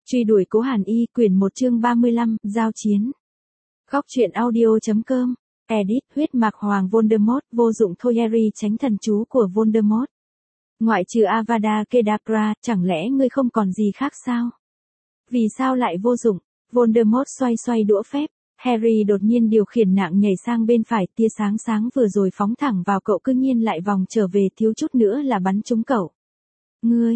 Truy đuổi Cố Hàn Y, quyển 1 chương 35, giao chiến. Góc truyện audio.com. Edit, huyết mạch hoàng Voldemort, vô dụng thôi Harry tránh thần chú của Voldemort. Ngoại trừ Avada Kedavra, chẳng lẽ ngươi không còn gì khác sao? Vì sao lại vô dụng? Voldemort xoay xoay đũa phép. Harry đột nhiên điều khiển nạng nhảy sang bên phải, tia sáng sáng vừa rồi phóng thẳng vào cậu cư nhiên lại vòng trở về, thiếu chút nữa là bắn trúng cậu. Ngươi,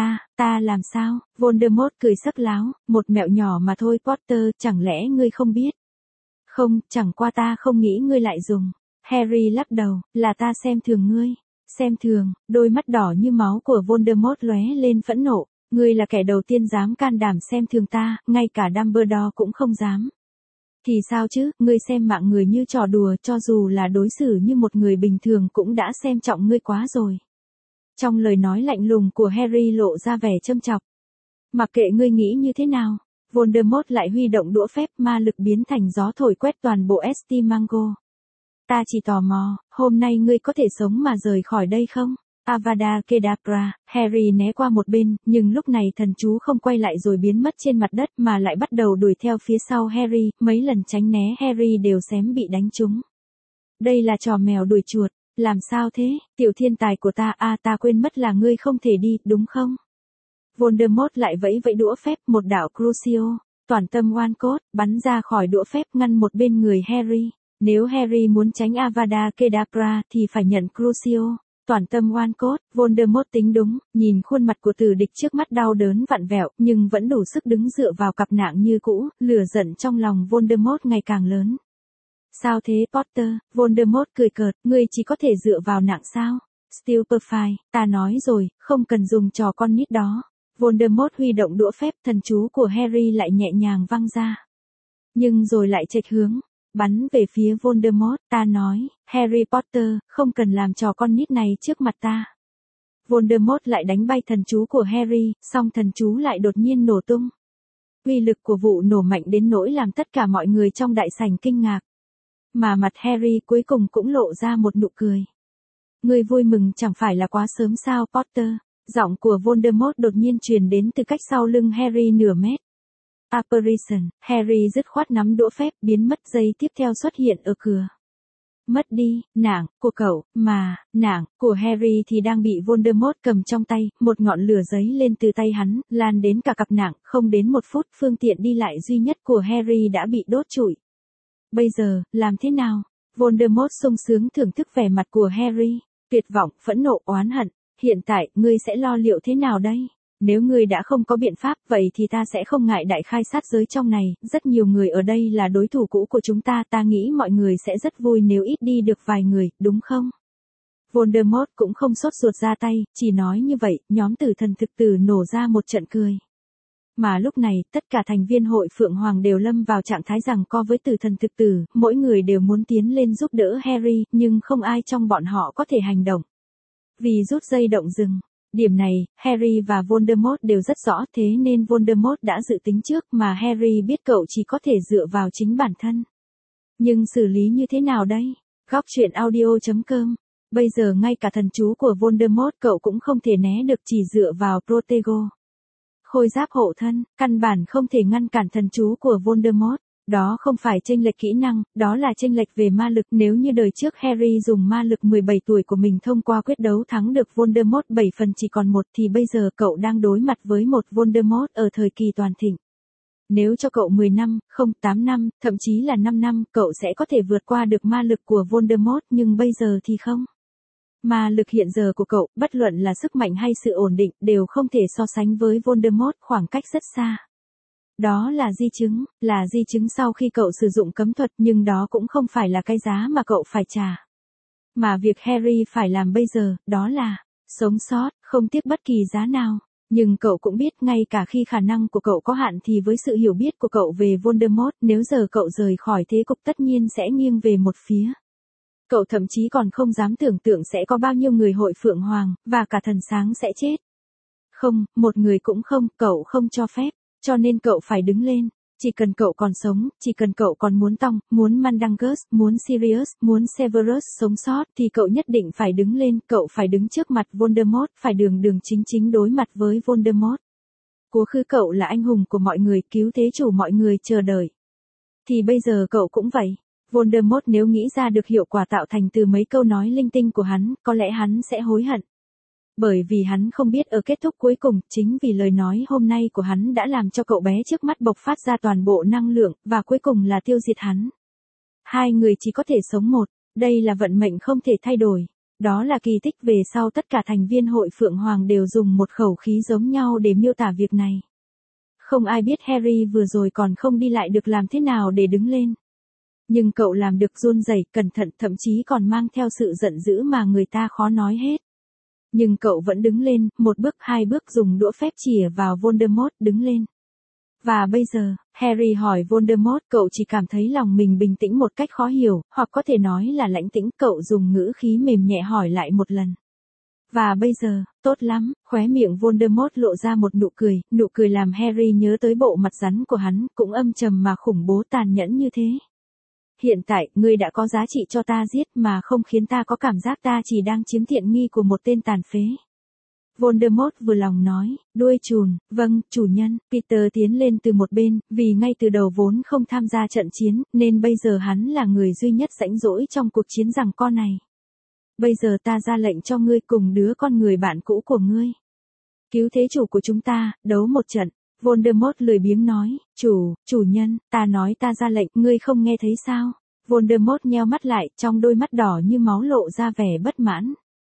ta làm sao? Voldemort cười sắc láo, một mẹo nhỏ mà thôi Potter, chẳng lẽ ngươi không biết? Không, chẳng qua ta không nghĩ ngươi lại dùng. Harry lắc đầu, là ta xem thường ngươi. Xem thường, đôi mắt đỏ như máu của Voldemort lóe lên phẫn nộ. Ngươi là kẻ đầu tiên dám can đảm xem thường ta, ngay cả Dumbledore cũng không dám. Thì sao chứ, ngươi xem mạng người như trò đùa, cho dù là đối xử như một người bình thường cũng đã xem trọng ngươi quá rồi. Trong lời nói lạnh lùng của Harry lộ ra vẻ châm chọc. Mặc kệ ngươi nghĩ như thế nào, Voldemort lại huy động đũa phép, ma lực biến thành gió thổi quét toàn bộ St. Mango. Ta chỉ tò mò, hôm nay ngươi có thể sống mà rời khỏi đây không? Avada Kedavra. Harry né qua một bên, nhưng lúc này thần chú không quay lại rồi biến mất trên mặt đất mà lại bắt đầu đuổi theo phía sau Harry, mấy lần tránh né Harry đều xém bị đánh trúng. Đây là trò mèo đuổi chuột. Làm sao thế, tiểu thiên tài của ta, ta quên mất là ngươi không thể đi, đúng không? Voldemort lại vẫy vẫy đũa phép, một đạo Crucio, toàn tâm oan cốt, bắn ra khỏi đũa phép ngăn một bên người Harry. Nếu Harry muốn tránh Avada Kedavra thì phải nhận Crucio, toàn tâm oan cốt. Voldemort tính đúng, nhìn khuôn mặt của tử địch trước mắt đau đớn vặn vẹo, nhưng vẫn đủ sức đứng dựa vào cặp nạng như cũ, lửa giận trong lòng Voldemort ngày càng lớn. Sao thế Potter? Voldemort cười cợt, ngươi chỉ có thể dựa vào nạng sao? Stupefy, ta nói rồi, không cần dùng trò con nít đó. Voldemort huy động đũa phép, thần chú của Harry lại nhẹ nhàng văng ra. Nhưng rồi lại chệch hướng, bắn về phía Voldemort, ta nói, Harry Potter, không cần làm trò con nít này trước mặt ta. Voldemort lại đánh bay thần chú của Harry, song thần chú lại đột nhiên nổ tung. Uy lực của vụ nổ mạnh đến nỗi làm tất cả mọi người trong đại sảnh kinh ngạc. Mà mặt Harry cuối cùng cũng lộ ra một nụ cười. Ngươi vui mừng chẳng phải là quá sớm sao Potter? Giọng của Voldemort đột nhiên truyền đến từ cách sau lưng Harry nửa mét. Apparition, Harry dứt khoát nắm đũa phép, biến mất, giây tiếp theo xuất hiện ở cửa. Mất đi, nạng của cậu, mà, nạng của Harry thì đang bị Voldemort cầm trong tay, một ngọn lửa giấy lên từ tay hắn, lan đến cả cặp nạng, không đến một phút, phương tiện đi lại duy nhất của Harry đã bị đốt trụi. Bây giờ, làm thế nào? Voldemort sung sướng thưởng thức vẻ mặt của Harry, tuyệt vọng, phẫn nộ, oán hận. Hiện tại, ngươi sẽ lo liệu thế nào đây? Nếu ngươi đã không có biện pháp, vậy thì ta sẽ không ngại đại khai sát giới trong này, rất nhiều người ở đây là đối thủ cũ của chúng ta nghĩ mọi người sẽ rất vui nếu ít đi được vài người, đúng không? Voldemort cũng không sốt ruột ra tay, chỉ nói như vậy, nhóm tử thần thực tử nổ ra một trận cười. Mà lúc này, tất cả thành viên hội Phượng Hoàng đều lâm vào trạng thái giằng co với tử thần thực tử, mỗi người đều muốn tiến lên giúp đỡ Harry, nhưng không ai trong bọn họ có thể hành động. Vì rút dây động rừng. Điểm này, Harry và Voldemort đều rất rõ, thế nên Voldemort đã dự tính trước mà Harry biết cậu chỉ có thể dựa vào chính bản thân. Nhưng xử lý như thế nào đây? Góc truyện audio.com. Bây giờ ngay cả thần chú của Voldemort cậu cũng không thể né được, chỉ dựa vào Protego. Khôi giáp hộ thân, căn bản không thể ngăn cản thần chú của Voldemort. Đó không phải chênh lệch kỹ năng, đó là chênh lệch về ma lực. Nếu như đời trước Harry dùng ma lực 17 tuổi của mình thông qua quyết đấu thắng được Voldemort 7 phần chỉ còn 1 thì bây giờ cậu đang đối mặt với một Voldemort ở thời kỳ toàn thịnh. Nếu cho cậu 10 năm, không 8 năm, thậm chí là 5 năm, cậu sẽ có thể vượt qua được ma lực của Voldemort, nhưng bây giờ thì không. Ma lực hiện giờ của cậu, bất luận là sức mạnh hay sự ổn định, đều không thể so sánh với Voldemort, khoảng cách rất xa. Đó là di chứng sau khi cậu sử dụng cấm thuật, nhưng đó cũng không phải là cái giá mà cậu phải trả. Mà việc Harry phải làm bây giờ, đó là sống sót, không tiếc bất kỳ giá nào. Nhưng cậu cũng biết, ngay cả khi khả năng của cậu có hạn thì với sự hiểu biết của cậu về Voldemort, nếu giờ cậu rời khỏi thế cục tất nhiên sẽ nghiêng về một phía. Cậu thậm chí còn không dám tưởng tượng sẽ có bao nhiêu người hội Phượng Hoàng, và cả thần sáng sẽ chết. Không, một người cũng không, cậu không cho phép. Cho nên cậu phải đứng lên, chỉ cần cậu còn sống, chỉ cần cậu còn muốn Tong, muốn Mandungus, muốn Sirius, muốn Severus sống sót thì cậu nhất định phải đứng lên, cậu phải đứng trước mặt Voldemort, phải đường chính đối mặt với Voldemort. Quá khứ cậu là anh hùng của mọi người, cứu thế chủ mọi người chờ đợi. Thì bây giờ cậu cũng vậy. Voldemort nếu nghĩ ra được hiệu quả tạo thành từ mấy câu nói linh tinh của hắn, có lẽ hắn sẽ hối hận. Bởi vì hắn không biết ở kết thúc cuối cùng, chính vì lời nói hôm nay của hắn đã làm cho cậu bé trước mắt bộc phát ra toàn bộ năng lượng, và cuối cùng là tiêu diệt hắn. Hai người chỉ có thể sống một, đây là vận mệnh không thể thay đổi. Đó là kỳ tích. Về sau tất cả thành viên hội Phượng Hoàng đều dùng một khẩu khí giống nhau để miêu tả việc này. Không ai biết Harry vừa rồi còn không đi lại được làm thế nào để đứng lên. Nhưng cậu làm được, run rẩy, cẩn thận, thậm chí còn mang theo sự giận dữ mà người ta khó nói hết. Nhưng cậu vẫn đứng lên, một bước hai bước, dùng đũa phép chìa vào Voldemort, đứng lên. Và bây giờ, Harry hỏi Voldemort, cậu chỉ cảm thấy lòng mình bình tĩnh một cách khó hiểu, hoặc có thể nói là lãnh tĩnh. Cậu dùng ngữ khí mềm nhẹ hỏi lại một lần. Và bây giờ, tốt lắm. Khóe miệng Voldemort lộ ra một nụ cười làm Harry nhớ tới bộ mặt rắn của hắn, cũng âm trầm mà khủng bố, tàn nhẫn như thế. Hiện tại, ngươi đã có giá trị cho ta giết mà không khiến ta có cảm giác ta chỉ đang chiếm tiện nghi của một tên tàn phế. Voldemort vừa lòng nói, đuôi trùn, vâng, chủ nhân. Peter tiến lên từ một bên, vì ngay từ đầu vốn không tham gia trận chiến, nên bây giờ hắn là người duy nhất rãnh rỗi trong cuộc chiến giằng co này. Bây giờ ta ra lệnh cho ngươi cùng đứa con người bạn cũ của ngươi. Cứu thế chủ của chúng ta, đấu một trận. Voldemort lười biếng nói, chủ nhân, ta nói ta ra lệnh, ngươi không nghe thấy sao? Voldemort nheo mắt lại, trong đôi mắt đỏ như máu lộ ra vẻ bất mãn.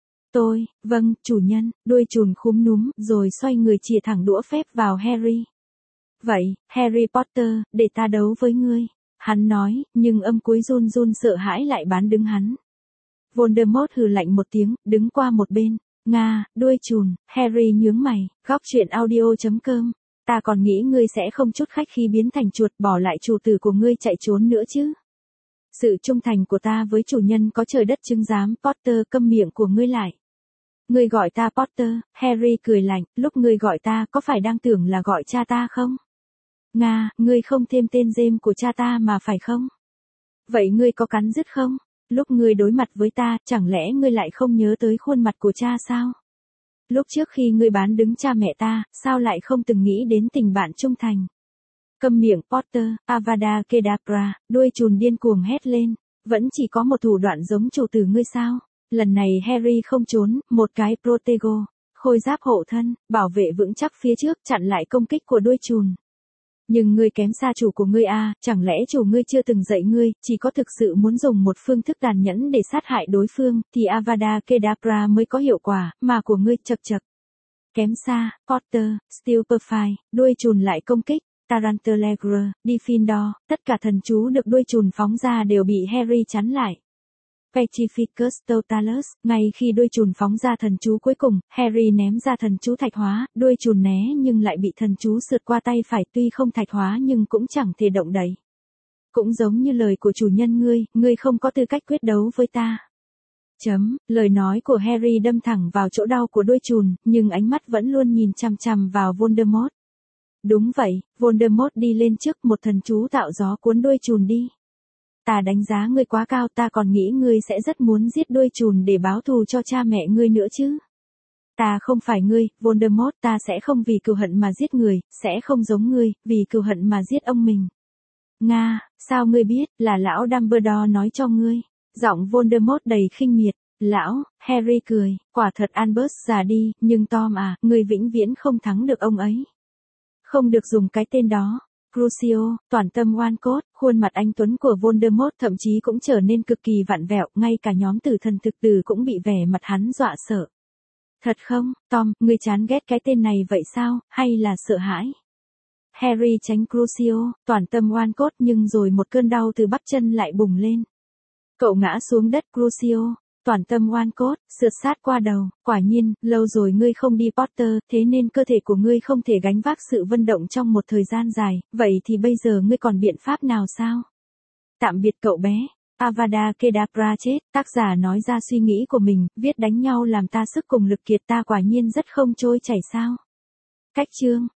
Vâng, chủ nhân. Đuôi trùn khúm núm, rồi xoay người chìa thẳng đũa phép vào Harry. Vậy, Harry Potter, để ta đấu với ngươi. Hắn nói, nhưng âm cuối run run sợ hãi lại bán đứng hắn. Voldemort hừ lạnh một tiếng, đứng qua một bên. Đuôi trùn. Harry nhướng mày. Góc truyện audio.com. Ta còn nghĩ ngươi sẽ không chút khách khí biến thành chuột, bỏ lại chủ tử của ngươi chạy trốn nữa chứ. Sự trung thành của ta với chủ nhân có trời đất chứng giám. Potter, câm miệng của ngươi lại. Ngươi gọi ta Potter. Harry cười lạnh, lúc ngươi gọi ta có phải đang tưởng là gọi cha ta không? Ngươi không thêm tên James của cha ta mà phải không? Vậy ngươi có cắn rứt không? Lúc ngươi đối mặt với ta, chẳng lẽ ngươi lại không nhớ tới khuôn mặt của cha sao? Lúc trước khi ngươi bán đứng cha mẹ ta, sao lại không từng nghĩ đến tình bạn trung thành? Câm miệng Potter. Avada Kedavra. Đuôi trùn điên cuồng hét lên. Vẫn chỉ có một thủ đoạn giống chủ tử ngươi sao? Lần này Harry không trốn, một cái Protego, khôi giáp hộ thân, bảo vệ vững chắc phía trước, chặn lại công kích của đuôi trùn. Nhưng ngươi kém xa chủ của ngươi à, chẳng lẽ chủ ngươi chưa từng dạy ngươi, chỉ có thực sự muốn dùng một phương thức tàn nhẫn để sát hại đối phương, thì Avada Kedavra mới có hiệu quả, mà của ngươi chậc chậc. Kém xa. Potter. Stupefy. Đuôi trùn lại công kích. Tarantellegre. Diffindor. Tất cả thần chú được đuôi trùn phóng ra đều bị Harry chắn lại. Petrificus Totalus. Ngay khi đuôi trùn phóng ra thần chú cuối cùng, Harry ném ra thần chú thạch hóa, đuôi trùn né nhưng lại bị thần chú sượt qua tay phải, tuy không thạch hóa nhưng cũng chẳng thể động đậy. Cũng giống như lời của chủ nhân ngươi không có tư cách quyết đấu với ta. Lời nói của Harry đâm thẳng vào chỗ đau của đuôi trùn, nhưng ánh mắt vẫn luôn nhìn chằm chằm vào Voldemort. Đúng vậy, Voldemort đi lên trước, một thần chú tạo gió cuốn đuôi trùn đi. Ta đánh giá ngươi quá cao, ta còn nghĩ ngươi sẽ rất muốn giết đuôi trùn để báo thù cho cha mẹ ngươi nữa chứ. Ta không phải ngươi, Voldemort, ta sẽ không vì cừu hận mà giết người, sẽ không giống ngươi, vì cừu hận mà giết ông mình. Sao ngươi biết, là lão Dumbledore nói cho ngươi. Giọng Voldemort đầy khinh miệt. Lão, Harry cười, quả thật Albus già đi, nhưng Tom à, ngươi vĩnh viễn không thắng được ông ấy. Không được dùng cái tên đó. Crucio, toàn tâm oan cốt, khuôn mặt anh tuấn của Voldemort thậm chí cũng trở nên cực kỳ vặn vẹo, ngay cả nhóm tử thần thực tử cũng bị vẻ mặt hắn dọa sợ. Thật không, Tom, ngươi chán ghét cái tên này vậy sao, hay là sợ hãi? Harry tránh Crucio, toàn tâm oan cốt, nhưng rồi một cơn đau từ bắp chân lại bùng lên. Cậu ngã xuống đất. Crucio, toàn tâm oan cốt, sượt sát qua đầu. Quả nhiên, lâu rồi ngươi không đi Potter, thế nên cơ thể của ngươi không thể gánh vác sự vận động trong một thời gian dài, vậy thì bây giờ ngươi còn biện pháp nào sao? Tạm biệt cậu bé. Avada Kedavra chết. Tác giả nói ra suy nghĩ của mình, viết đánh nhau làm ta sức cùng lực kiệt, ta quả nhiên rất không trôi chảy sao? Cách chương.